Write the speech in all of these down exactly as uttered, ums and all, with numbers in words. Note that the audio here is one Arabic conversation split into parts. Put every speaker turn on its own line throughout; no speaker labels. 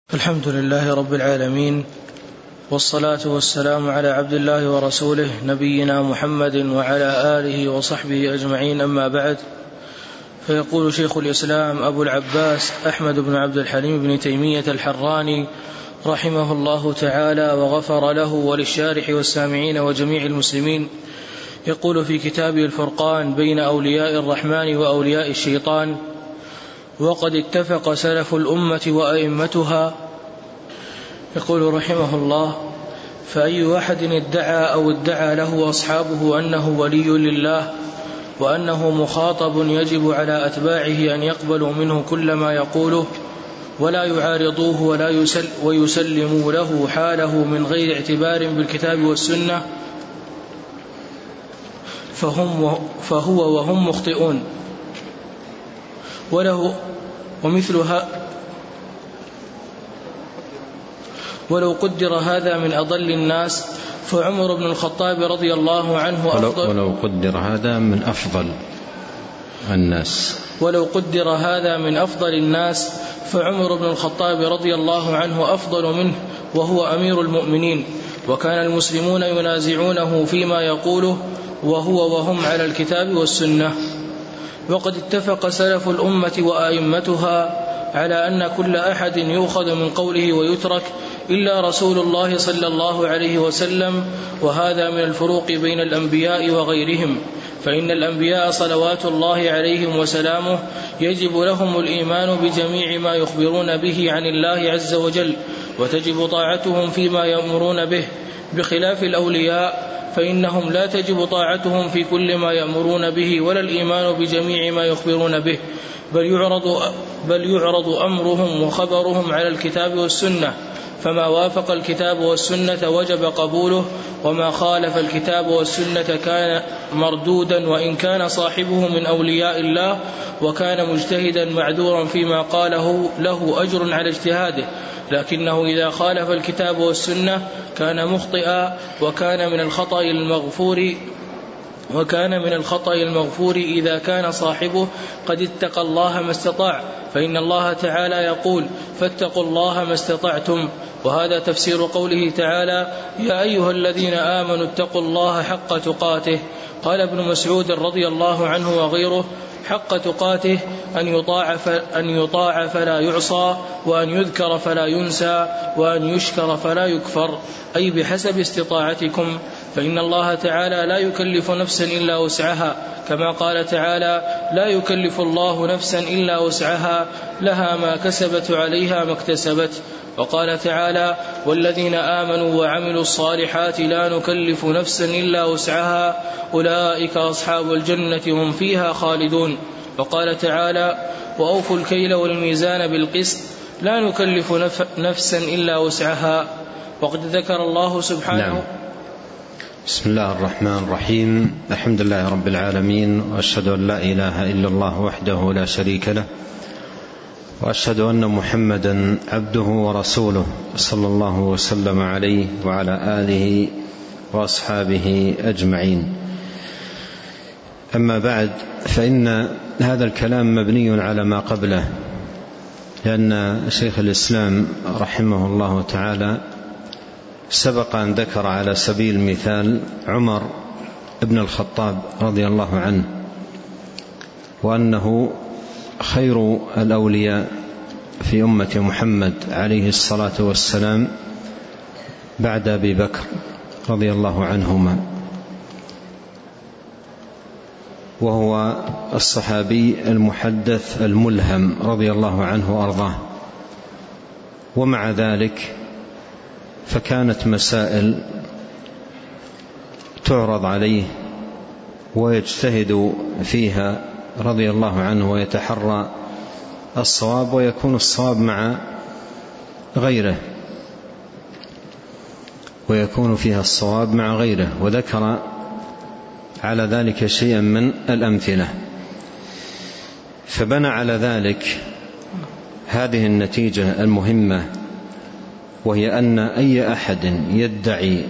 الحمد لله رب العالمين، والصلاة والسلام على عبد الله ورسوله نبينا محمد وعلى آله وصحبه أجمعين، أما بعد. فيقول شيخ الإسلام أبو العباس أحمد بن عبد الحليم بن تيمية الحراني رحمه الله تعالى وغفر له وللشارح والسامعين وجميع المسلمين، يقول في كتابه الفرقان بين أولياء الرحمن وأولياء الشيطان: وقد اتفق سلف الأمة وأئمتها. يقول رحمه الله: فأي أحد ادعى أو ادعى له أصحابه أنه ولي لله وأنه مخاطب يجب على أتباعه أن يقبلوا منه كل ما يقوله ولا يعارضوه ولا يسل ويسلموا له حاله من غير اعتبار بالكتاب والسنة فهم فهو وهم مخطئون. وله ومثلها ولو قدر هذا من أضل الناس فعمر بن الخطاب رضي الله عنه أفضل
ولو قدر هذا من أفضل الناس
ولو قدر هذا من أفضل الناس فعمر بن الخطاب رضي الله عنه أفضل منه وهو أمير المؤمنين، وكان المسلمون ينازعونه فيما يقوله وهو وهم على الكتاب والسنة. وقد اتفق سلف الأمة وآئمتها على أن كل أحد يؤخذ من قوله ويترك إلا رسول الله صلى الله عليه وسلم، وهذا من الفروق بين الأنبياء وغيرهم، فإن الأنبياء صلوات الله عليهم وسلامه يجب لهم الإيمان بجميع ما يخبرون به عن الله عز وجل، وتجب طاعتهم فيما يأمرون به، بخلاف الأولياء فإنهم لا تجب طاعتهم في كل ما يأمرون به ولا الإيمان بجميع ما يخبرون به، بل يعرض, بل يعرض أمرهم وخبرهم على الكتاب والسنة، فما وافق الكتاب والسنة وجب قبوله، وما خالف الكتاب والسنة كان مردودا، وإن كان صاحبه من أولياء الله وكان مجتهدا معذورا فيما قاله له أجر على اجتهاده، لكنه إذا خالف الكتاب والسنة كان مخطئا، وكان من الخطأ المغفور وكان من الخطأ المغفور إذا كان صاحبه قد اتقى الله ما استطاع، فإن الله تعالى يقول: فاتقوا الله ما استطعتم، وهذا تفسير قوله تعالى: يا أيها الذين آمنوا اتقوا الله حق تقاته. قال ابن مسعود رضي الله عنه وغيره: حق تقاته أن يطاع, أن يطاع فلا يعصى، وأن يذكر فلا ينسى، وأن يشكر فلا يكفر، أي بحسب استطاعتكم، فإن الله تعالى لا يكلف نفسا إلا وسعها، كما قال تعالى: لا يكلف الله نفسا إلا وسعها، لها ما كسبت عليها ما اكتسبت. وقال تعالى: والذين آمنوا وعملوا الصالحات لا نكلف نفسا إلا وسعها، أولئك أصحاب الجنة هم فيها خالدون. وقال تعالى: وأوفوا الكيل والميزان بالقسط لا نكلف نفسا إلا وسعها. وقد ذكر الله سبحانه.
نعم. بسم الله الرحمن الرحيم، الحمد لله رب العالمين، وأشهد أن لا إله إلا الله وحده لا شريك له، وأشهد أن محمدا عبده ورسوله صلى الله وسلم عليه وعلى آله وأصحابه أجمعين. أما بعد، فإن هذا الكلام مبني على ما قبله، لأن شيخ الإسلام رحمه الله تعالى سبق أن ذكر على سبيل المثال عمر بن الخطاب رضي الله عنه، وأنه خير الأولياء في أمة محمد عليه الصلاة والسلام بعد أبي بكر رضي الله عنهما، وهو الصحابي المحدث الملهم رضي الله عنه وأرضاه. ومع ذلك فكانت مسائل تعرض عليه ويجتهد فيها رضي الله عنه ويتحرى الصواب، ويكون الصواب مع غيره ويكون فيها الصواب مع غيره، وذكر على ذلك شيئا من الأمثلة، فبنى على ذلك هذه النتيجة المهمة، وهي أن أي أحد يدعي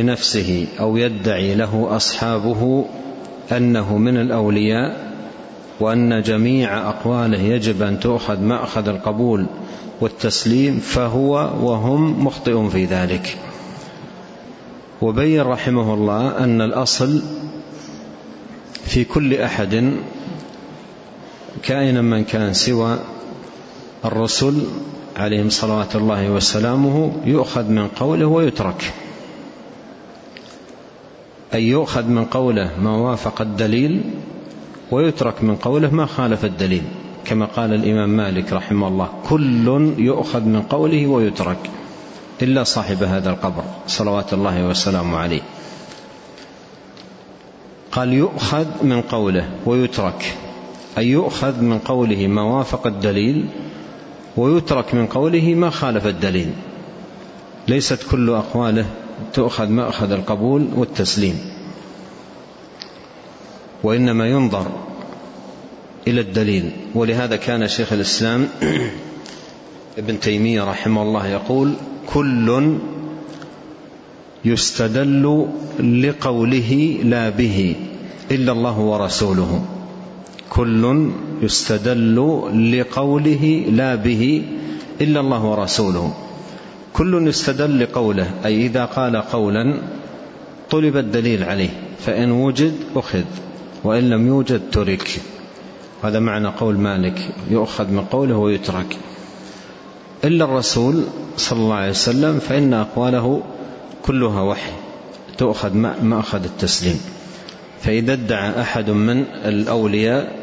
لنفسه أو يدعي له أصحابه أنه من الأولياء وأن جميع أقواله يجب أن تؤخذ مأخذ القبول والتسليم فهو وهم مخطئ في ذلك. وبين رحمه الله أن الأصل في كل أحد كائنا من كان سوى الرسل عليهم صلوات الله وسلامه يؤخذ من قوله ويترك، أي يؤخذ من قوله ما وافق الدليل ويترك من قوله ما خالف الدليل، كما قال الإمام مالك رحمه الله: كل يؤخذ من قوله ويترك إلا صاحب هذا القبر صلوات الله وسلامه عليه. قال يؤخذ من قوله ويترك، أي يؤخذ من قوله ما وافق الدليل ويترك من قوله ما خالف الدليل. ليست كل أقواله تؤخذ مأخذ القبول والتسليم، وإنما ينظر إلى الدليل. ولهذا كان شيخ الإسلام ابن تيمية رحمه الله يقول: كل يستدل لقوله لا به إلا الله ورسوله. كل يستدل لقوله لا به إلا الله ورسوله. كل يستدل لقوله، أي إذا قال قولا طلب الدليل عليه، فإن وجد أخذ وإن لم يوجد ترك. هذا معنى قول مالك: يؤخذ من قوله ويترك. إلا الرسول صلى الله عليه وسلم فإن أقواله كلها وحي تؤخذ مأخذ التسليم. فإذا ادعى أحد من الأولياء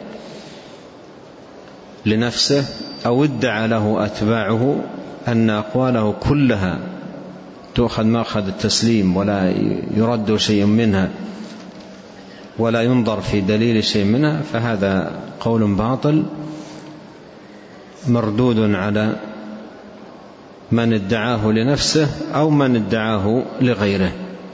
لنفسه أو ادعى له أتباعه أن أقواله كلها تؤخذ مأخذ التسليم ولا يرد شيء منها ولا ينظر في دليل شيء منها، فهذا قول باطل مردود على من ادعاه لنفسه أو من ادعاه لغيره.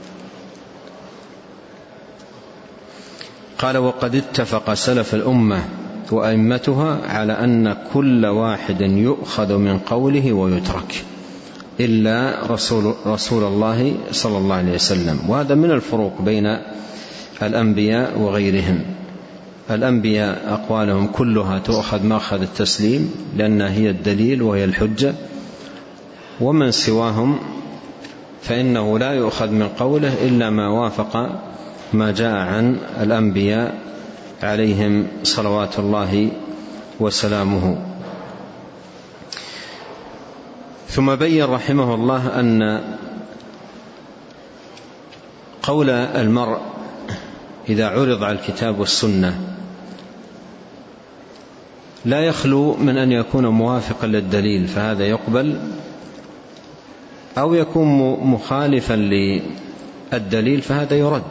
قال: وقد اتفق سلف الأمة وأئمتها على أن كل واحد يؤخذ من قوله ويترك إلا رسول, رسول الله صلى الله عليه وسلم. وهذا من الفروق بين الأنبياء وغيرهم. الأنبياء أقوالهم كلها تؤخذ مأخذ التسليم لأنها هي الدليل وهي الحجة، ومن سواهم فإنه لا يؤخذ من قوله إلا ما وافق ما جاء عن الأنبياء عليهم صلوات الله وسلامه. ثم بين رحمه الله أن قول المرء إذا عرض على الكتاب والسنة لا يخلو من أن يكون موافقا للدليل فهذا يقبل، أو يكون مخالفا للدليل فهذا يرد.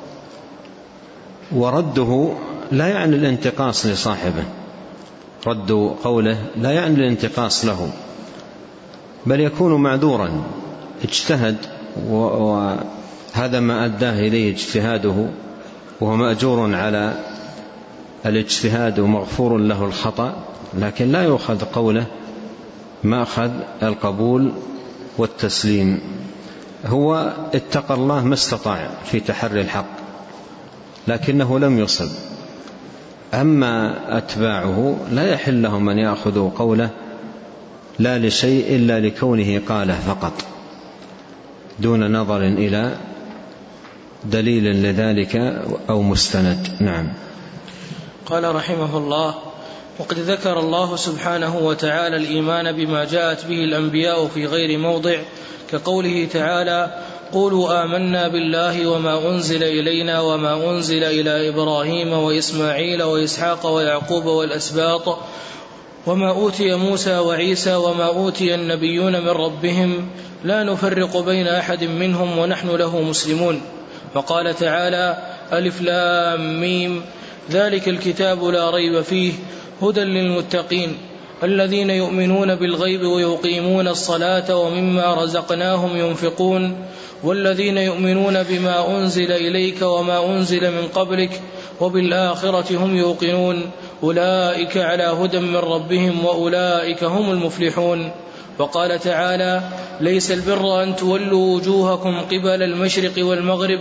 ورده لا يعني الانتقاص لصاحبه، رد قوله لا يعني الانتقاص له، بل يكون معذورا، اجتهد وهذا ما أداه إليه اجتهاده وهو مأجور على الاجتهاد ومغفور له الخطأ، لكن لا يؤخذ قوله مأخذ القبول والتسليم. هو اتقى الله ما استطاع في تحري الحق لكنه لم يصب. أما أتباعه لا يحل لهم أن يأخذوا قوله لا لشيء إلا لكونه قاله فقط دون نظر إلى دليل لذلك أو مستند. نعم.
قال رحمه الله: وقد ذكر الله سبحانه وتعالى الإيمان بما جاءت به الأنبياء في غير موضع، كقوله تعالى: قولوا آمنا بالله وما أنزل إلينا وما أنزل إلى إبراهيم وإسماعيل وإسحاق ويعقوب والأسباط وما أوتي موسى وعيسى وما أوتي النبيون من ربهم لا نفرق بين أحد منهم ونحن له مسلمون. وقال تعالى: ألف لام ميم ذلك الكتاب لا ريب فيه هدى للمتقين الذين يؤمنون بالغيب ويقيمون الصلاة ومما رزقناهم ينفقون والذين يؤمنون بما أنزل إليك وما أنزل من قبلك وبالآخرة هم يوقنون أولئك على هدى من ربهم وأولئك هم المفلحون. وقال تعالى: ليس البر أن تولوا وجوهكم قبل المشرق والمغرب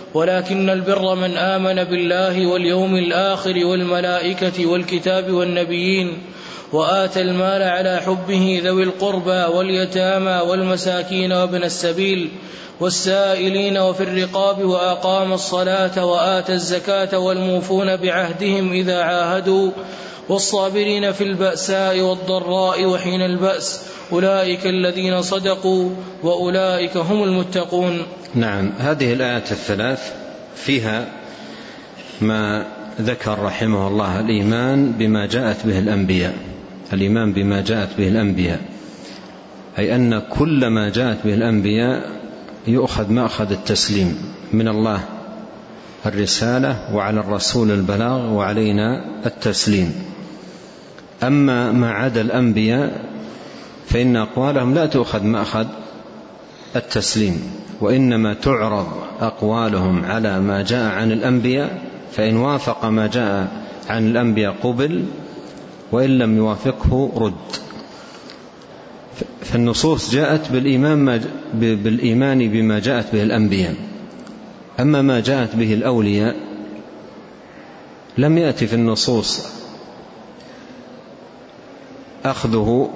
ولكن البر من آمن بالله واليوم الآخر والملائكة والكتاب والنبيين وآتى المال على حبه ذوي القربى واليتامى والمساكين وابن السبيل والسائلين وفي الرقاب وأقام الصلاة وآتى الزكاة والموفون بعهدهم إذا عاهدوا والصابرين في البأساء والضراء وحين البأس أولئك الذين صدقوا وأولئك هم المتقون.
نعم، هذه الآيات الثلاث فيها ما ذكر رحمه الله الإيمان بما جاءت به الأنبياء، الإيمان بما جاءت به الأنبياء، أي أن كل ما جاءت به الأنبياء يؤخذ مأخذ التسليم، من الله الرسالة وعلى الرسول البلاغ وعلينا التسليم. أما ما عدا الأنبياء فإن أقوالهم لا تؤخذ مأخذ التسليم، وإنما تعرض أقوالهم على ما جاء عن الأنبياء، فإن وافق ما جاء عن الأنبياء قبل، وإن لم يوافقه رد. فالنصوص جاءت بالإيمان, بالإيمان بما جاءت به الأنبياء. أما ما جاءت به الأولياء لم يأتي في النصوص أخذه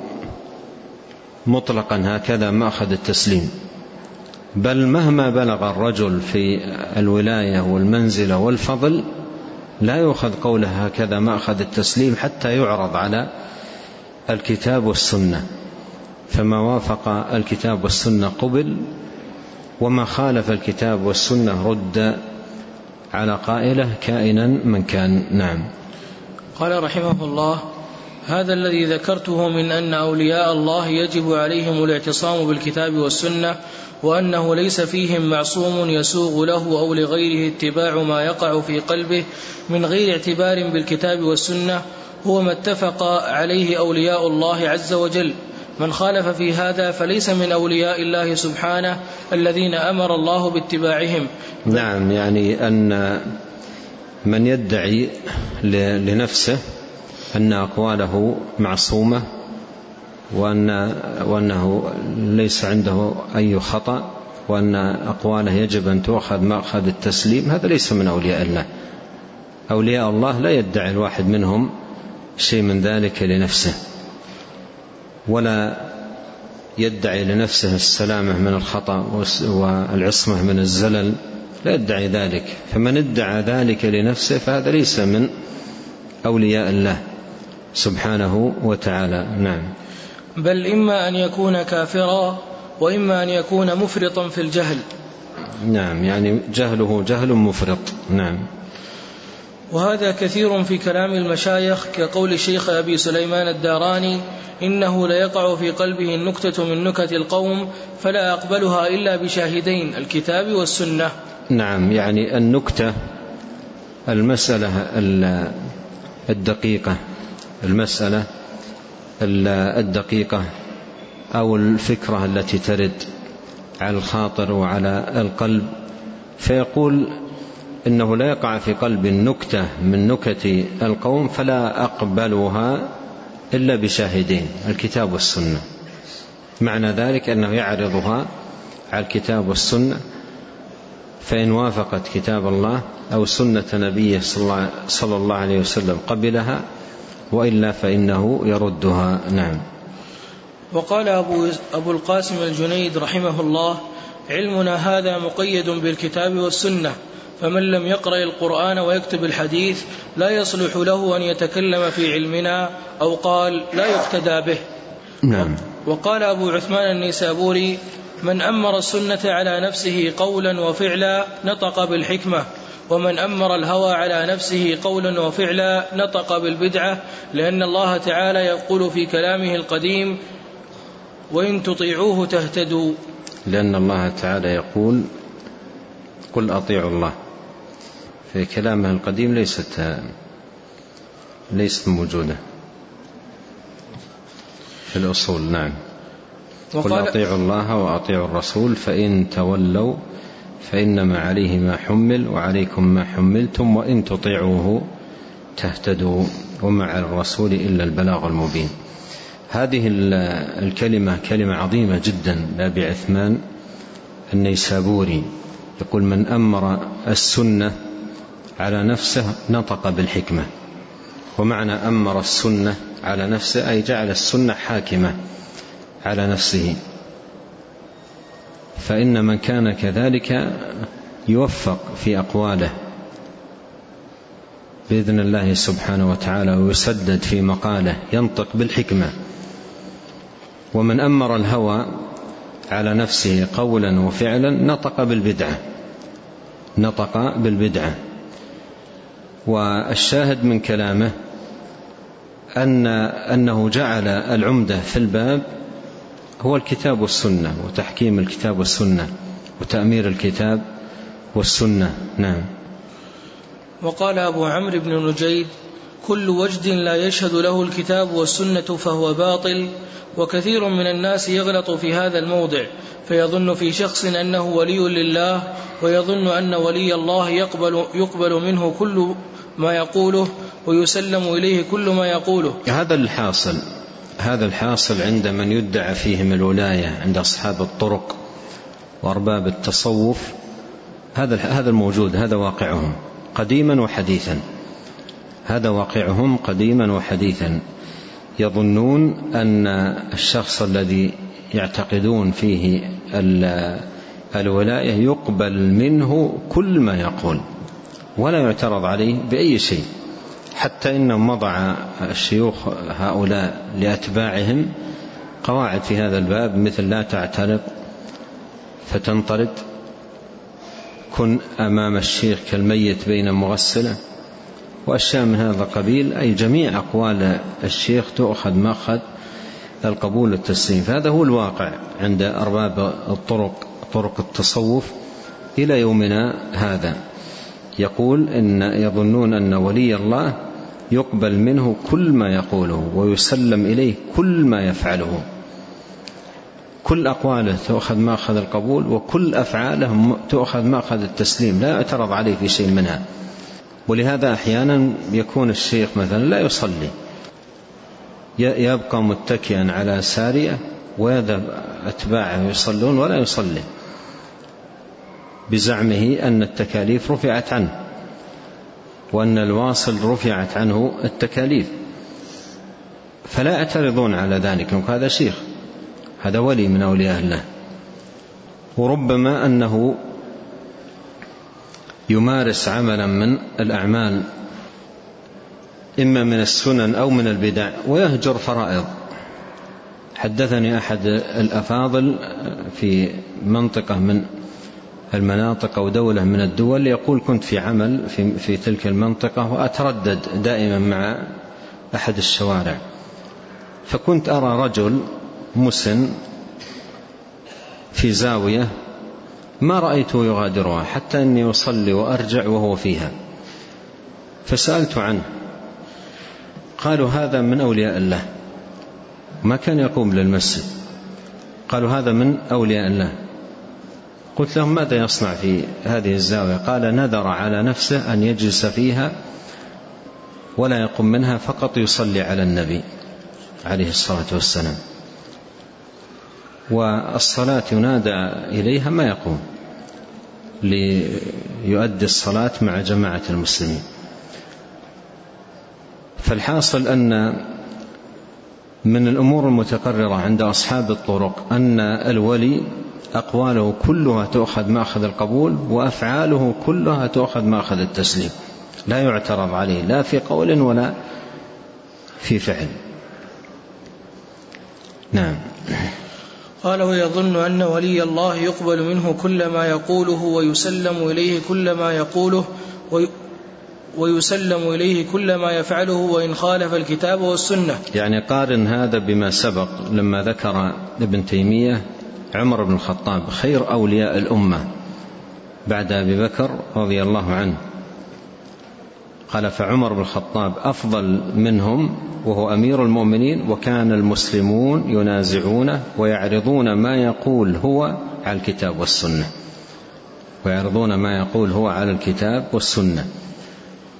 مطلقا هكذا مأخذ التسليم، بل مهما بلغ الرجل في الولاية والمنزلة والفضل لا يؤخذ قوله هكذا مأخذ التسليم حتى يعرض على الكتاب والسنة، فما وافق الكتاب والسنة قبل، وما خالف الكتاب والسنة رد على قائله كائنا من كان. نعم.
قال رحمه الله: هذا الذي ذكرته من أن أولياء الله يجب عليهم الاعتصام بالكتاب والسنة، وأنه ليس فيهم معصوم يسوغ له أو لغيره اتباع ما يقع في قلبه من غير اعتبار بالكتاب والسنة، هو ما اتفق عليه أولياء الله عز وجل. من خالف في هذا فليس من أولياء الله سبحانه الذين أمر الله باتباعهم.
نعم، يعني أن من يدعي لنفسه أن أقواله معصومة وأن وأنه ليس عنده أي خطأ وأن أقواله يجب أن تؤخذ مأخذ التسليم، هذا ليس من أولياء الله. أولياء الله لا يدعي الواحد منهم شيء من ذلك لنفسه، ولا يدعي لنفسه السلامة من الخطأ والعصمة من الزلل، لا يدعي ذلك. فمن ادعى ذلك لنفسه فهذا ليس من أولياء الله سبحانه وتعالى. نعم.
بل إما أن يكون كافرا وإما أن يكون مفرطا في الجهل.
نعم، يعني جهله جهل مفرط. نعم.
وهذا كثير في كلام المشايخ، كقول الشيخ أبي سليمان الداراني: إنه ليقع في قلبه النكتة من نكت القوم فلا أقبلها إلا بشاهدين، الكتاب والسنة.
نعم، يعني النكتة المسألة الدقيقة المسألة الدقيقة أو الفكرة التي ترد على الخاطر وعلى القلب، فيقول إنه لا يقع في قلب النكتة من نكت القوم فلا أقبلها إلا بشاهدين، الكتاب والسنة. معنى ذلك أنه يعرضها على الكتاب والسنة، فإن وافقت كتاب الله أو سنة نبيه صلى الله عليه وسلم قبلها، وإلا فإنه يردها. نعم.
وقال أبو, أبو القاسم الجنيد رحمه الله: علمنا هذا مقيد بالكتاب والسنة، فمن لم يقرأ القرآن ويكتب الحديث لا يصلح له أن يتكلم في علمنا، أو قال لا يقتدى به.
نعم.
وقال أبو عثمان النيسابوري: من أمر السنة على نفسه قولا وفعلا نطق بالحكمة، ومن أمر الهوى على نفسه قولا وفعلا نطق بالبدعة، لأن الله تعالى يقول في كلامه القديم: وإن تطيعوه تهتدوا.
لأن الله تعالى يقول: قل أطيعوا الله. في كلامه القديم ليست ليست موجودة في الأصول. نعم. قل أطيعوا الله وأطيعوا الرسول فإن تولوا فإنما عليه ما حمل وعليكم ما حملتم وإن تطيعوه تهتدوا وما على الرسول إلا البلاغ المبين. هذه الكلمة كلمة عظيمة جدا لأبي عثمان النيسابوري يقول من أمر السنة على نفسه نطق بالحكمة. ومعنى أمر السنة على نفسه أي جعل السنة حاكمة على نفسه. فإن من كان كذلك يوفق في أقواله بإذن الله سبحانه وتعالى ويسدد في مقاله، ينطق بالحكمة. ومن أمر الهوى على نفسه قولا وفعلا نطق بالبدعة نطق بالبدعة. والشاهد من كلامه أن أنه جعل العمدة في الباب هو الكتاب والسنة، وتحكيم الكتاب والسنة وتأمير الكتاب والسنة. نعم.
وقال أبو عمرو بن نجيد: كل وجد لا يشهد له الكتاب والسنة فهو باطل. وكثير من الناس يغلط في هذا الموضع، فيظن في شخص أنه ولي لله، ويظن أن ولي الله يقبل, يقبل منه كل ما يقوله ويسلم إليه كل ما يقوله.
هذا الحاصل هذا الحاصل عند من يدعى فيهم الولاية، عند أصحاب الطرق وأرباب التصوف. هذا هذا الموجود، هذا واقعهم قديما وحديثا هذا واقعهم قديما وحديثا. يظنون أن الشخص الذي يعتقدون فيه الولاية يقبل منه كل ما يقول ولا يعترض عليه بأي شيء، حتى إنهم وضع الشيوخ هؤلاء لأتباعهم قواعد في هذا الباب، مثل لا تعترض فتنطرد، كن أمام الشيخ كالميت بين مغسلة، وأشياء من هذا القبيل. أي جميع أقوال الشيخ تؤخذ مأخذ القبول والتسليم. فهذا هو الواقع عند أرباب الطرق طرق التصوف إلى يومنا هذا. يقول إن يظنون أن ولي الله يقبل منه كل ما يقوله ويسلم إليه كل ما يفعله، كل أقواله تأخذ مأخذ القبول وكل أفعاله تأخذ مأخذ التسليم، لا يعترض عليه في شيء منها. ولهذا أحيانا يكون الشيخ مثلا لا يصلي، يبقى متكئا على سارية ويذهب أتباعه يصلون ولا يصلي، بزعمه أن التكاليف رفعت عنه وأن الواصل رفعت عنه التكاليف، فلا يعترضون على ذلك. هذا شيخ، هذا ولي من أولياء الله. وربما أنه يمارس عملا من الأعمال إما من السنن أو من البدع ويهجر فرائض. حدثني أحد الأفاضل في منطقة من المناطق أو دولة من الدول يقول: كنت في عمل في, في تلك المنطقة وأتردد دائما مع أحد الشوارع، فكنت أرى رجل مسن في زاوية ما رأيته يغادرها حتى أني أصلي وأرجع وهو فيها، فسألت عنه، قالوا هذا من أولياء الله، ما كان يقوم للمسجد، قالوا هذا من أولياء الله. قلت لهم: ماذا يصنع في هذه الزاوية؟ قال: نذر على نفسه أن يجلس فيها ولا يقوم منها، فقط يصلي على النبي عليه الصلاة والسلام، والصلاة ينادى إليها ما يقوم ليؤدي الصلاة مع جماعة المسلمين. فالحاصل أن من الأمور المتقررة عند أصحاب الطرق أن الولي أقواله كلها تأخذ مأخذ القبول وأفعاله كلها تأخذ مأخذ التسليم، لا يعترض عليه لا في قول ولا في فعل. نعم.
قال: ويظن أن ولي الله يقبل منه كل ما يقوله ويسلم إليه كل ما يقوله ويسلم إليه كل ما يفعله وإن خالف الكتاب والسنة.
يعني قارن هذا بما سبق لما ذكر ابن تيمية عمر بن الخطاب خير أولياء الأمة بعد أبي بكر رضي الله عنه، قال: فعمر بن الخطاب أفضل منهم وهو أمير المؤمنين، وكان المسلمون ينازعونه ويعرضون ما يقول هو على الكتاب والسنة ويعرضون ما يقول هو على الكتاب والسنة.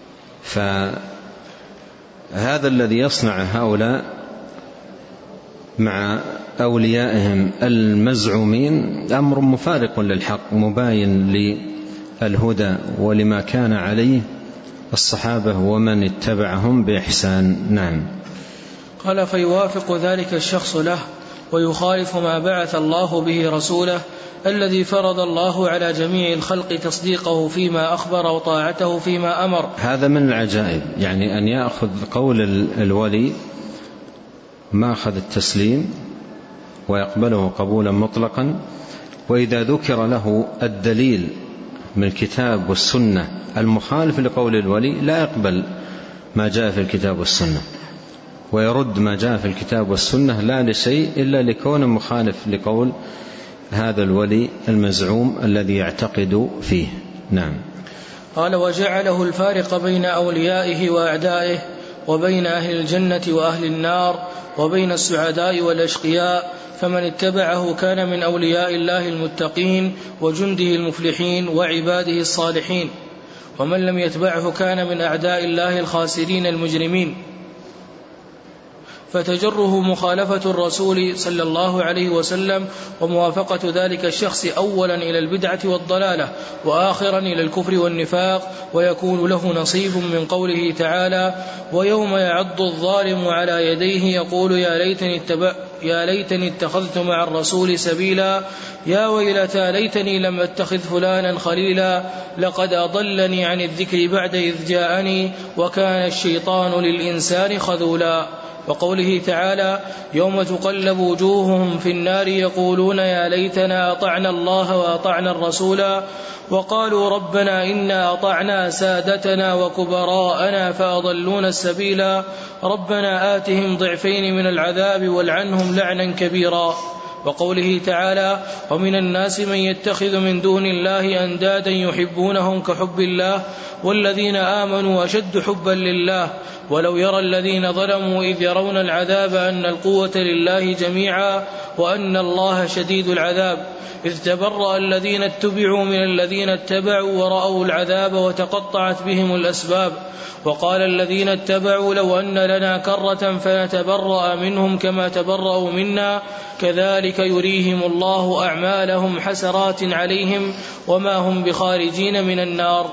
فهذا الذي يصنع هؤلاء مع أوليائهم المزعومين أمر مفارق للحق مباين للهدى ولما كان عليه الصحابة ومن اتبعهم بإحسان. نعم.
قال: فيوافق ذلك الشخص له ويخالف ما بعث الله به رسوله الذي فرض الله على جميع الخلق تصديقه فيما أخبر وطاعته فيما أمر.
هذا من العجائب، يعني أن يأخذ قول الولي ما أخذ التسليم ويقبله قبولا مطلقا، وإذا ذكر له الدليل من الكتاب والسنة المخالف لقول الولي لا يقبل ما جاء في الكتاب والسنة، ويرد ما جاء في الكتاب والسنة لا لشيء إلا لكون مخالف لقول هذا الولي المزعوم الذي يعتقد فيه. نعم.
قال: وجعله الفارق بين أوليائه وأعدائه، وبين أهل الجنة وأهل النار، وبين السعداء والأشقياء، فمن اتبعه كان من أولياء الله المتقين وجنده المفلحين وعباده الصالحين، ومن لم يتبعه كان من أعداء الله الخاسرين المجرمين. فتجره مخالفة الرسول صلى الله عليه وسلم وموافقة ذلك الشخص أولا إلى البدعة والضلالة، وآخرا إلى الكفر والنفاق، ويكون له نصيب من قوله تعالى: ويوم يعض الظالم على يديه يقول يا ليتني اتبع يا ليتني اتخذت مع الرسول سبيلا، يا ويلتى ليتني لم اتخذ فلانا خليلا، لقد أضلني عن الذكر بعد إذ جاءني، وكان الشيطان للإنسان خذولا. وقوله تعالى: يوم تقلب وجوههم في النار يقولون يا ليتنا أطعنا الله وأطعنا الرسولا، وقالوا ربنا إنا أطعنا سادتنا وكبراءنا فأضلونا السبيلا، ربنا آتهم ضعفين من العذاب والعنهم لعنا كبيرا. وقوله تعالى: ومن الناس من يتخذ من دون الله أندادا يحبونهم كحب الله والذين آمنوا أشد حبا لله، ولو يرى الذين ظلموا إذ يرون العذاب أن القوة لله جميعا وأن الله شديد العذاب، إذ تبرأ الذين اتبعوا من الذين اتبعوا ورأوا العذاب وتقطعت بهم الأسباب، وقال الذين اتبعوا لو أن لنا كرة فنتبرأ منهم كما تبرأوا منا كذلك يريهم الله أعمالهم حسرات عليهم وما هم بخارجين من النار.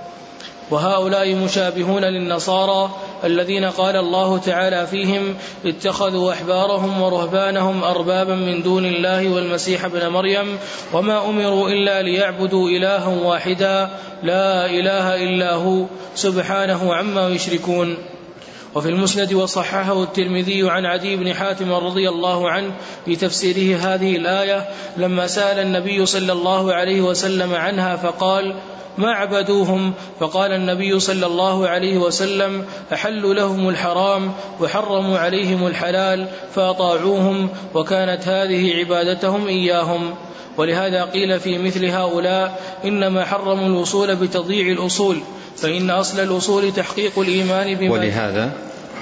وهؤلاء مشابهون للنصارى الذين قال الله تعالى فيهم: اتخذوا أحبارهم ورهبانهم أربابا من دون الله والمسيح ابن مريم وما أمروا إلا ليعبدوا إلها واحدا لا إله إلا هو سبحانه عما يشركون. وفي المسند وصححه الترمذي عن عدي بن حاتم رضي الله عنه في تفسيره هذه الآية لما سأل النبي صلى الله عليه وسلم عنها فقال: ما عبدوهم؟ فقال النبي صلى الله عليه وسلم: أحلوا لهم الحرام وحرموا عليهم الحلال فأطاعوهم، وكانت هذه عبادتهم إياهم. ولهذا قيل في مثل هؤلاء: إنما حرموا الوصول بتضييع الأصول، فإن أصل الأصول تحقيق الإيمان بما
ولهذا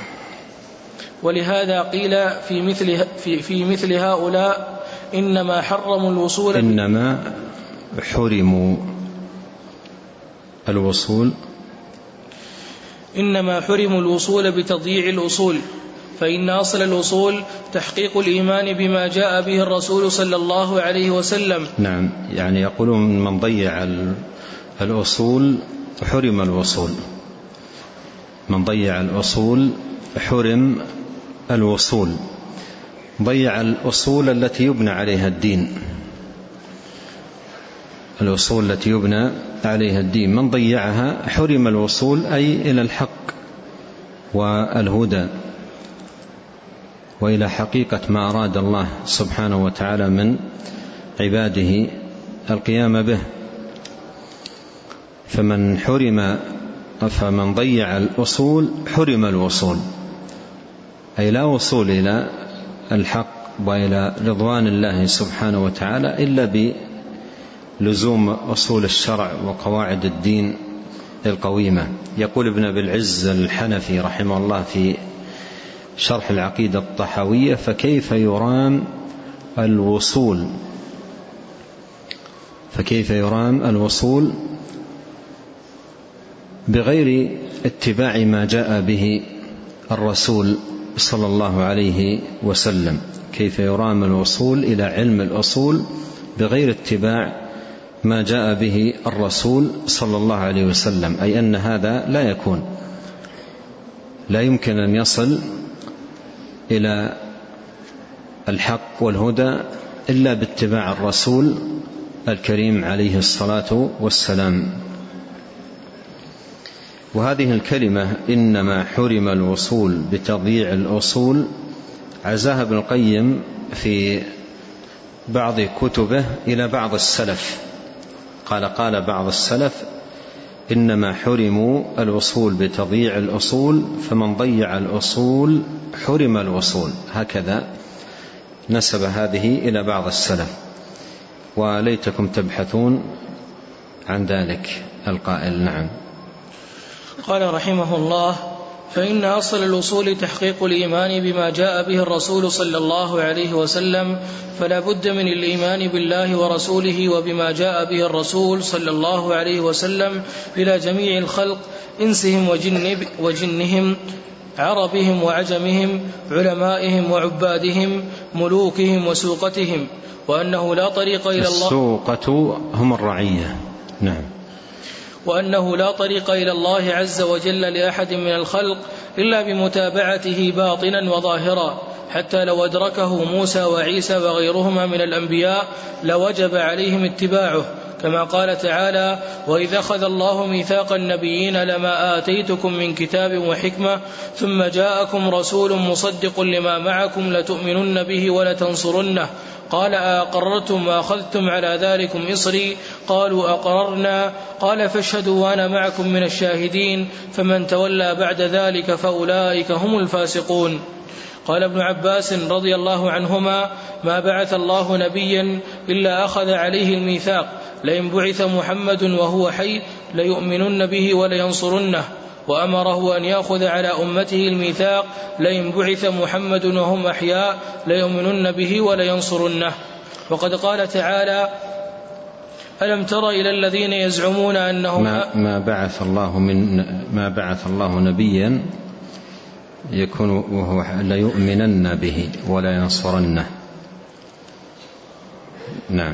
ولهذا قيل في مثل في, في مثل هؤلاء: إنما حرموا الوصول
إنما حرموا الوصول
إنما حرموا الوصول بتضييع الأصول، فإن أصل الأصول تحقيق الإيمان بما جاء به الرسول صلى الله عليه وسلم.
نعم، يعني يقولون من ضيع الأصول حرم الوصول، من ضيع الأصول حرم الوصول، ضيع الأصول التي يبنى عليها الدين، الأصول التي يبنى عليها الدين من ضيعها حرم الوصول، أي إلى الحق والهدى وإلى حقيقة ما أراد الله سبحانه وتعالى من عباده القيام به. فمن حرم فمن ضيع الأصول حرم الوصول، أي لا وصول إلى الحق وإلى رضوان الله سبحانه وتعالى إلا بلزوم أصول الشرع وقواعد الدين القويمة. يقول ابن أبي العز الحنفي رحمه الله في شرح العقيدة الطحاوية: فكيف يرام الوصول فكيف يرام الوصول بغير اتباع ما جاء به الرسول صلى الله عليه وسلم، كيف يرام الوصول إلى علم الأصول بغير اتباع ما جاء به الرسول صلى الله عليه وسلم، أي أن هذا لا يكون، لا يمكن أن يصل إلى الحق والهدى إلا باتباع الرسول الكريم عليه الصلاة والسلام. وهذه الكلمة إنما حرم الوصول بتضييع الأصول عزاها ابن القيم في بعض كتبه إلى بعض السلف، قال قال بعض السلف إنما حرموا الوصول بتضييع الأصول، فمن ضيع الأصول حرم الوصول، هكذا نسب هذه إلى بعض السلف، وليتكم تبحثون عن ذلك القائل. نعم.
قال رحمه الله: فإن أصل الوصول تحقيق الإيمان بما جاء به الرسول صلى الله عليه وسلم، فلا بد من الإيمان بالله ورسوله وبما جاء به الرسول صلى الله عليه وسلم إلى جميع الخلق إنسهم وجنهم، عربهم وعجمهم، علمائهم وعبادهم، ملوكهم وسوقتهم، وأنه لا طريق إلى الله.
السوقة هم الرعية. نعم.
وأنه لا طريق إلى الله عز وجل لأحد من الخلق إلا بمتابعته باطنا وظاهرا، حتى لو أدركه موسى وعيسى وغيرهما من الأنبياء لوجب عليهم اتباعه، كما قال تعالى: وإذا أخذ الله ميثاق النبيين لما آتيتكم من كتاب وحكمة ثم جاءكم رسول مصدق لما معكم لتؤمنن به ولتنصرنه، قال أقررتم وأخذتم على ذلكم إصري؟ قالوا أقررنا، قال فاشهدوا وأنا معكم من الشاهدين، فمن تولى بعد ذلك فأولئك هم الفاسقون. قال ابن عباس رضي الله عنهما: ما بعث الله نبيا إلا أخذ عليه الميثاق، لئن بعث محمد وهو حي ليؤمنن به ولينصرنه، وأمره أن يأخذ على أمته الميثاق، لئن بعث محمد وهم أحياء ليؤمنن به ولينصرنه. وقد قال تعالى: ألم تر إلى الذين يزعمون أنهم
ما, ما بعث الله من ما بعث الله نبيا يكون وهو ليؤمنن به ولا ينصرنه. نعم.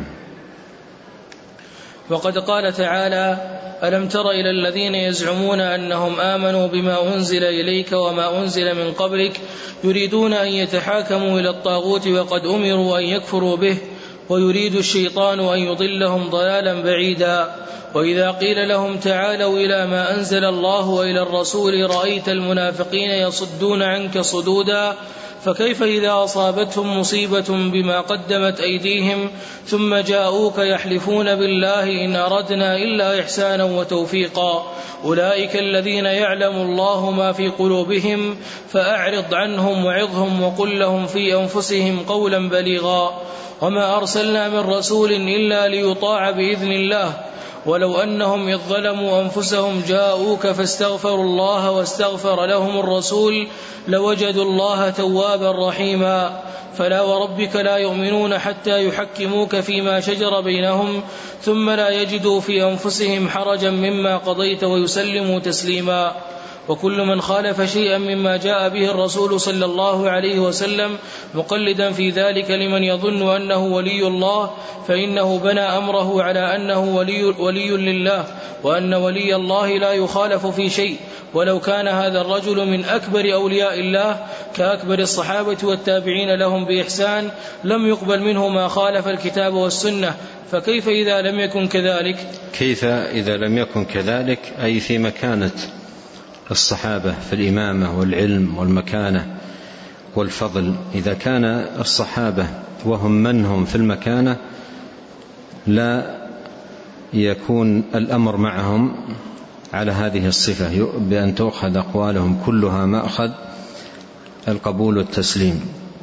وقد قال تعالى: ألم تر إلى الذين يزعمون أنهم آمنوا بما أنزل إليك وما أنزل من قبلك يريدون أن يتحاكموا إلى الطاغوت وقد أمروا أن يكفروا به ويريد الشيطان أن يضلهم ضلالا بعيدا. وإذا قيل لهم تعالوا إلى ما أنزل الله وإلى الرسول رأيت المنافقين يصدون عنك صدودا، فكيف إذا أصابتهم مصيبة بما قدمت أيديهم ثم جاءوك يحلفون بالله إن أردنا إلا إحسانا وتوفيقا، أولئك الذين يعلم الله ما في قلوبهم فأعرض عنهم وعظهم وقل لهم في أنفسهم قولا بليغا، وما أرسلنا من رسول إلا ليطاع بإذن الله، ولو أنهم إذ ظلموا أنفسهم جاءوك فاستغفروا الله واستغفر لهم الرسول لوجدوا الله توابا رحيما. فلا وربك لا يؤمنون حتى يحكموك فيما شجر بينهم ثم لا يجدوا في أنفسهم حرجا مما قضيت ويسلموا تسليما. وكل من خالف شيئا مما جاء به الرسول صلى الله عليه وسلم مقلدا في ذلك لمن يظن أنه ولي الله فإنه بنى أمره على أنه ولي, ولي لله، وأن ولي الله لا يخالف في شيء، ولو كان هذا الرجل من أكبر أولياء الله كأكبر الصحابة والتابعين لهم بإحسان لم يقبل منه ما خالف الكتاب والسنة، فكيف إذا لم يكن كذلك؟
كيف إذا لم يكن كذلك أي في مكانة الصحابة في الإمامة والعلم والمكانة والفضل، إذا كان الصحابة وهم من هم في المكانة لا يكون الأمر معهم على هذه الصفة بأن تأخذ أقوالهم كلها مأخذ القبول والتسليم،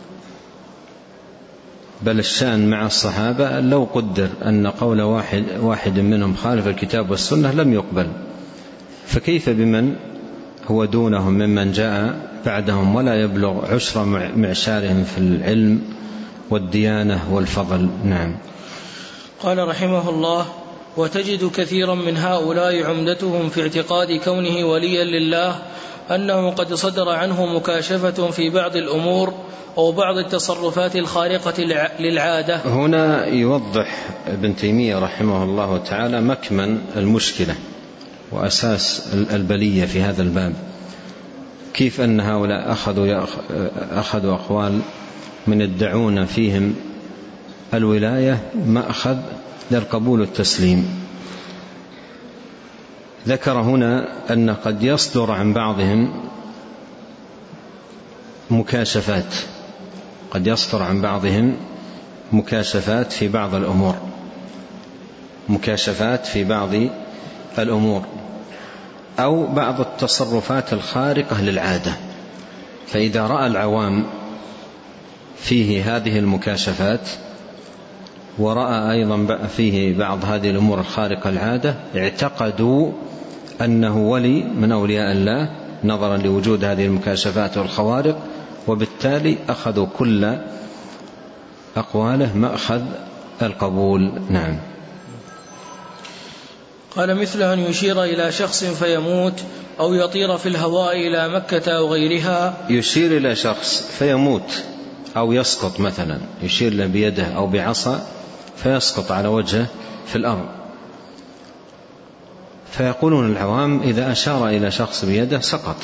بل الشأن مع الصحابة لو قدر أن قول واحد, واحد منهم خالف الكتاب والسنة لم يقبل، فكيف بمن هو دونهم ممن جاء بعدهم ولا يبلغ عشر معشارهم في العلم والديانة والفضل. نعم.
قال رحمه الله: وتجد كثيرا من هؤلاء عمدتهم في اعتقاد كونه وليا لله أنه قد صدر عنه مكاشفة في بعض الأمور أو بعض التصرفات الخارقة للعادة.
هنا يوضح ابن تيمية رحمه الله تعالى مكمن المشكلة وأساس البلية في هذا الباب، كيف أن هؤلاء أخذوا, أخذوا أقوال من يدعون فيهم الولاية مأخذ للقبول والتسليم. ذكر هنا أن قد يصدر عن بعضهم مكاشفات، قد يصدر عن بعضهم مكاشفات في بعض الأمور، مكاشفات في بعض الأمور أو بعض التصرفات الخارقة للعادة. فإذا رأى العوام فيه هذه المكاشفات ورأى أيضا فيه بعض هذه الأمور الخارقة للعادة اعتقدوا أنه ولي من أولياء الله نظرا لوجود هذه المكاشفات والخوارق، وبالتالي أخذوا كل أقواله مأخذ القبول. نعم.
قال مثل أن يشير إلى شخص فيموت أو يطير في الهواء إلى مكة أو غيرها.
يشير إلى شخص فيموت أو يسقط، مثلا يشير له بيده أو بعصا فيسقط على وجهه في الأرض، فيقولون العوام إذا أشار إلى شخص بيده سقط،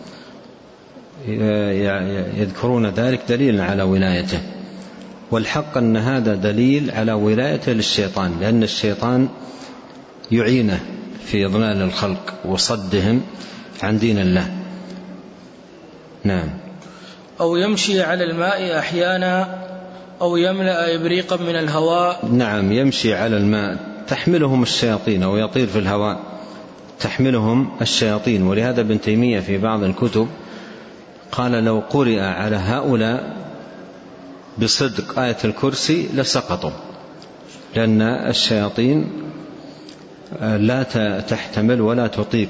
يذكرون ذلك دليل على ولايته، والحق أن هذا دليل على ولايته للشيطان، لأن الشيطان يعينه في إضلال الخلق وصدهم عن دين الله. نعم.
أو يمشي على الماء أحيانا أو يملأ إبريقا من الهواء.
نعم، يمشي على الماء تحملهم الشياطين، أو يطير في الهواء تحملهم الشياطين. ولهذا ابن تيمية في بعض الكتب قال لو قرئ على هؤلاء بصدق آية الكرسي لسقطوا، لأن الشياطين لا تحتمل ولا تطيق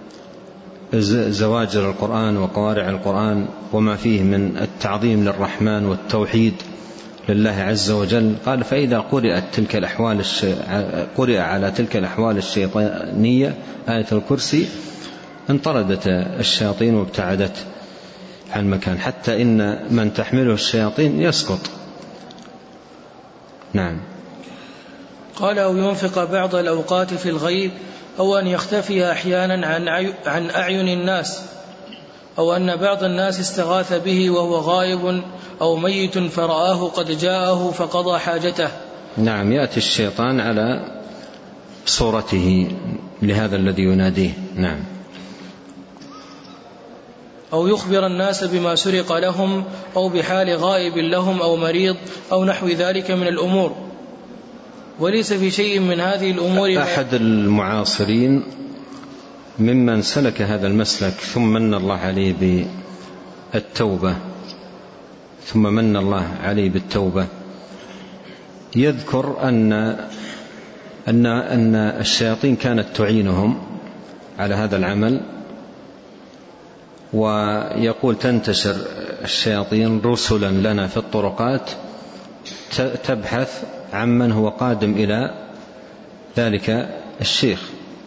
زواجر القرآن وقوارع القرآن وما فيه من التعظيم للرحمن والتوحيد لله عز وجل. قال فإذا قرئت تلك الأحوال الش... قرئ على تلك الأحوال الشيطانية آية الكرسي انطردت الشياطين وابتعدت عن مكان، حتى إن من تحمله الشياطين يسقط. نعم.
قال أو ينفق بعض الأوقات في الغيب، أو أن يختفي أحيانا عن, عي... عن أعين الناس، أو أن بعض الناس استغاث به وهو غائب أو ميت فرآه قد جاءه فقضى حاجته.
نعم، يأتي الشيطان على صورته لهذا الذي يناديه. نعم.
أو يخبر الناس بما سرق لهم أو بحال غائب لهم أو مريض أو نحو ذلك من الأمور. وليس في شيء من هذه الأمور.
أحد المعاصرين ممن سلك هذا المسلك ثم من الله عليه بالتوبة ثم من الله عليه بالتوبة يذكر أن أن أن الشياطين كانت تعينهم على هذا العمل، ويقول تنتشر الشياطين رسلا لنا في الطرقات تبحث عن من هو قادم إلى ذلك الشيخ،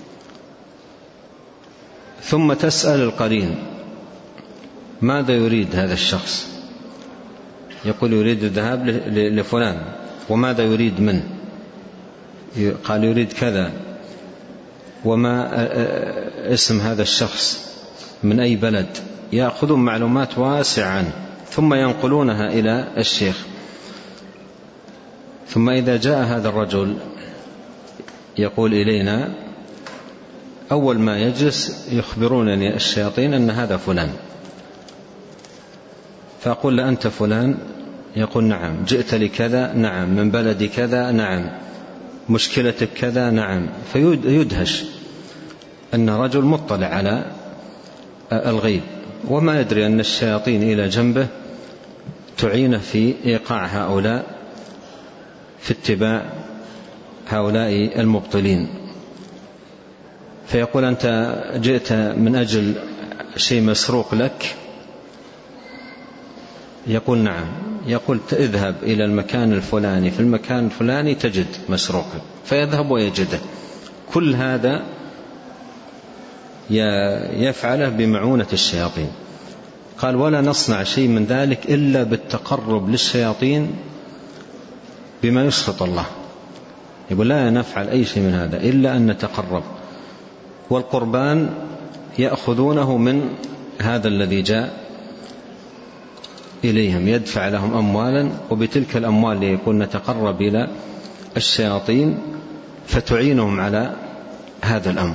ثم تسأل القرين ماذا يريد هذا الشخص، يقول يريد الذهاب لفلان، وماذا يريد منه؟ قال يريد كذا، وما اسم هذا الشخص، من أي بلد، يأخذون معلومات واسعة عنه ثم ينقلونها إلى الشيخ. ثم إذا جاء هذا الرجل يقول إلينا، أول ما يجلس يخبرونني الشياطين أن هذا فلان، فأقول له أنت فلان؟ يقول نعم. جئت لكذا؟ نعم. من بلدي كذا؟ نعم. مشكلتك كذا؟ نعم. فيدهش أن رجل مطلع على الغيب، وما يدري أن الشياطين إلى جنبه تعينه في إيقاع هؤلاء في اتباع هؤلاء المبطلين. فيقول أنت جئت من أجل شيء مسروق لك؟ يقول نعم. يقول اذهب إلى المكان الفلاني، في المكان الفلاني تجد مسروقا، فيذهب ويجده. كل هذا يفعله بمعونة الشياطين. قال ولا نصنع شيء من ذلك إلا بالتقرب للشياطين بما يسخط الله. يقول لا نفعل أي شيء من هذا إلا أن نتقرب، والقربان يأخذونه من هذا الذي جاء إليهم، يدفع لهم أموالا، وبتلك الأموال يكون نتقرب إلى الشياطين فتعينهم على هذا الأمر.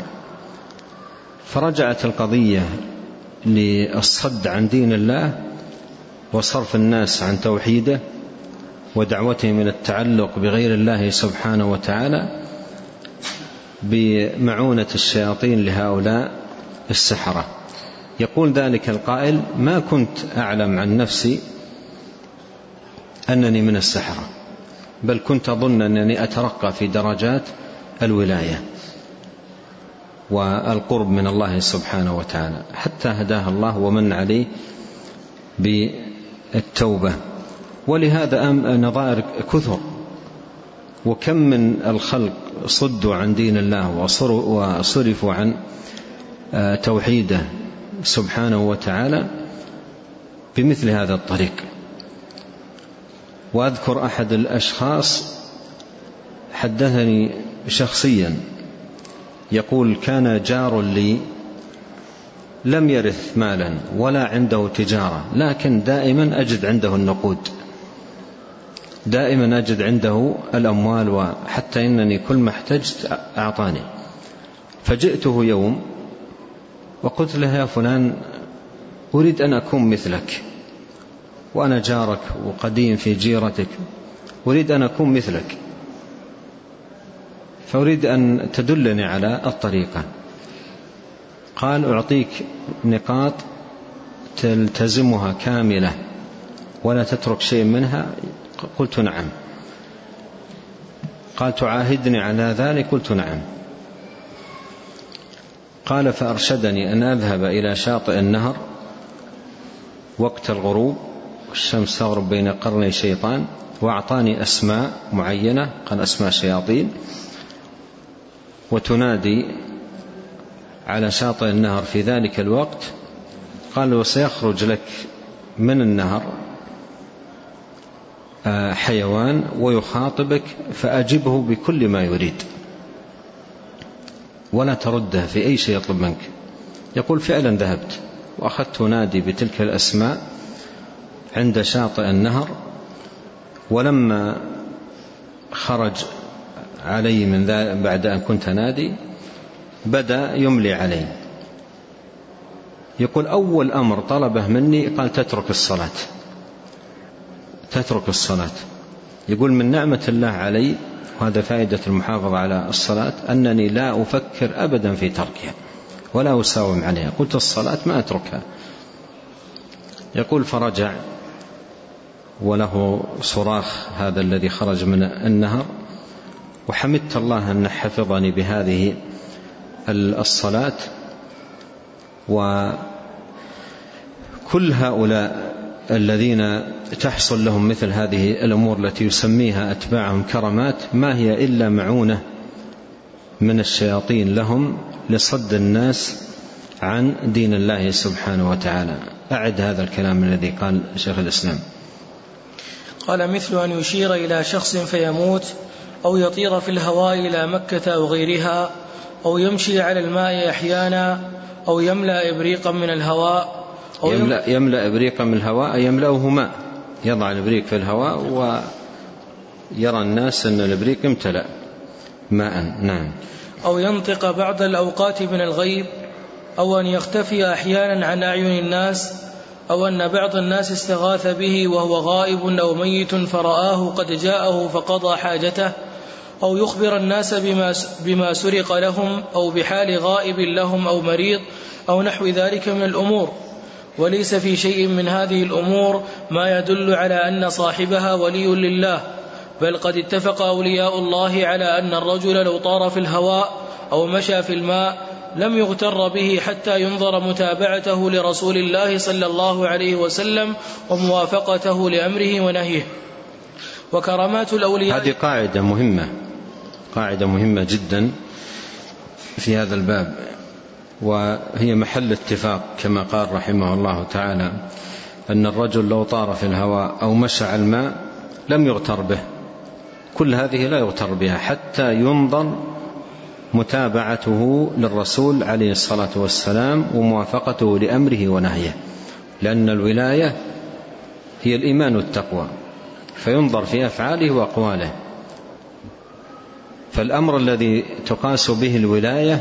فرجعت القضية للصد عن دين الله وصرف الناس عن توحيده ودعوتهم إلى التعلق بغير الله سبحانه وتعالى بمعونة الشياطين لهؤلاء السحرة. يقول ذلك القائل ما كنت أعلم عن نفسي أنني من السحرة، بل كنت أظن أنني أترقى في درجات الولاية والقرب من الله سبحانه وتعالى، حتى هداه الله ومن عليه بالتوبة. ولهذا نظائر كثر، وكم من الخلق صدوا عن دين الله وصرفوا عن توحيده سبحانه وتعالى بمثل هذا الطريق. وأذكر أحد الأشخاص حدثني شخصيا يقول كان جار لي لم يرث مالا ولا عنده تجارة، لكن دائما أجد عنده النقود، دائما أجد عنده الأموال، وحتى إنني كل ما احتجت أعطاني. فجئته يوم وقلت له يا فلان أريد أن أكون مثلك، وأنا جارك وقديم في جيرتك، أريد أن أكون مثلك، فأريد أن تدلني على الطريقة. قال أعطيك نقاط تلتزمها كاملة ولا تترك شيء منها. قلت نعم. قال تعاهدني على ذلك؟ قلت نعم. قال فأرشدني أن أذهب إلى شاطئ النهر وقت الغروب، الشمس تغرب بين قرني شيطان، وأعطاني أسماء معينة، قال أسماء شياطين، وتنادي على شاطئ النهر في ذلك الوقت. قال وسيخرج لك من النهر حيوان ويخاطبك فأجبه بكل ما يريد ولا ترده في أي شيء يطلب منك. يقول فعلا ذهبت وأخذت نادي بتلك الأسماء عند شاطئ النهر، ولما خرج علي من ذلك بعد أن كنت نادي بدأ يملي علي. يقول أول أمر طلبه مني قال تترك الصلاة، تترك الصلاة. يقول من نعمة الله علي، وهذا فائدة المحافظة على الصلاة، أنني لا أفكر أبدا في تركها ولا أساوم عليها، قلت الصلاة ما أتركها. يقول فرجع وله صراخ هذا الذي خرج من النهر، وحمدت الله أن حفظني بهذه الصلاة. وكل هؤلاء الذين تحصل لهم مثل هذه الأمور التي يسميها أتباعهم كرامات ما هي إلا معونة من الشياطين لهم لصد الناس عن دين الله سبحانه وتعالى. أعد هذا الكلام الذي قال شيخ الإسلام.
قال مثل أن يشير إلى شخص فيموت، أو يطير في الهواء إلى مكة أو غيرها، أو يمشي على الماء أحيانا، أو يملأ إبريقا من الهواء، أو
يملأ, يملأ إبريقا من الهواء يملأه ماء، يضع الإبريق في الهواء ويرى الناس أن الإبريق امتلأ ماء. نعم.
أو ينطق بعض الأوقات من الغيب، أو أن يختفي أحيانا عن أعين الناس، أو أن بعض الناس استغاث به وهو غائب أو ميت فرآه قد جاءه فقضى حاجته، أو يخبر الناس بما, بما سرق لهم، أو بحال غائب لهم أو مريض، أو نحو ذلك من الأمور. وليس في شيء من هذه الأمور ما يدل على أن صاحبها ولي لله، بل قد اتفق أولياء الله على أن الرجل لو طار في الهواء أو مشى في الماء لم يغتر به حتى ينظر متابعته لرسول الله صلى الله عليه وسلم وموافقته لأمره ونهيه. وكرامات الأولياء،
هذه قاعدة مهمة، قاعدة مهمة جدا في هذا الباب، وهي محل اتفاق كما قال رحمه الله تعالى أن الرجل لو طار في الهواء أو مشى على الماء لم يغتر به. كل هذه لا يغتر بها حتى ينظر متابعته للرسول عليه الصلاة والسلام وموافقته لأمره ونهيه، لأن الولاية هي الإيمان والتقوى، فينظر في أفعاله وأقواله. فالأمر الذي تقاس به الولاية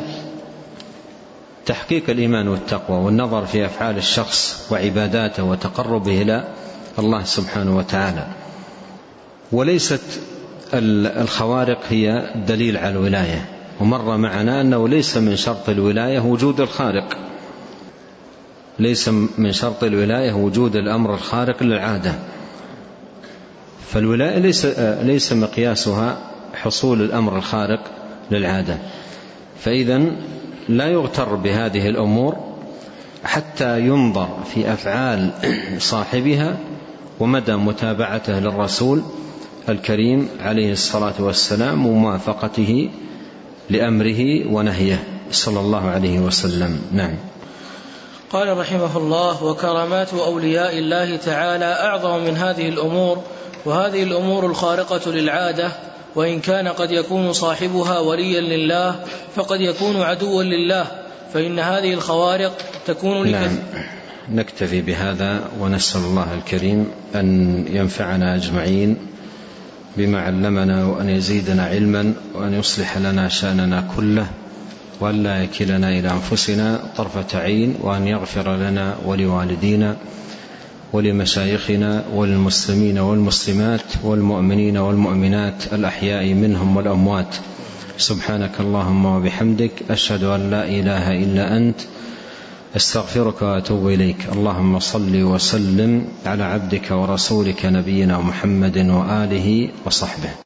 تحقيق الإيمان والتقوى والنظر في أفعال الشخص وعباداته وتقربه إلى الله سبحانه وتعالى، وليست الخوارق هي دليل على الولاية. ومر معنا أنه ليس من شرط الولاية وجود الخارق، ليس من شرط الولاية وجود الأمر الخارق للعادة، فالولاية ليس, ليس مقياسها حصول الأمر الخارق للعادة. فإذن لا يغتر بهذه الأمور حتى ينظر في أفعال صاحبها ومدى متابعته للرسول الكريم عليه الصلاة والسلام وموافقته لأمره ونهيه صلى الله عليه وسلم. نعم.
قال رحمه الله: وكرامات أولياء الله تعالى أعظم من هذه الأمور، وهذه الأمور الخارقة للعادة وإن كان قد يكون صاحبها وليا لله فقد يكون عدوا لله، فإن هذه الخوارق تكون لك.
نعم. نكتفي بهذا ونسأل الله الكريم أن ينفعنا أجمعين بما علمنا وأن يزيدنا علما وأن يصلح لنا شأننا كله وأن لا يكلنا إلى أنفسنا طرفة عين، وأن يغفر لنا ولوالدينا ولمشايخنا وللمسلمين والمسلمات والمؤمنين والمؤمنات الأحياء منهم والأموات. سبحانك اللهم وبحمدك، أشهد أن لا إله إلا أنت، استغفرك وأتوب إليك. اللهم صل وسلم على عبدك ورسولك نبينا محمد وآله وصحبه.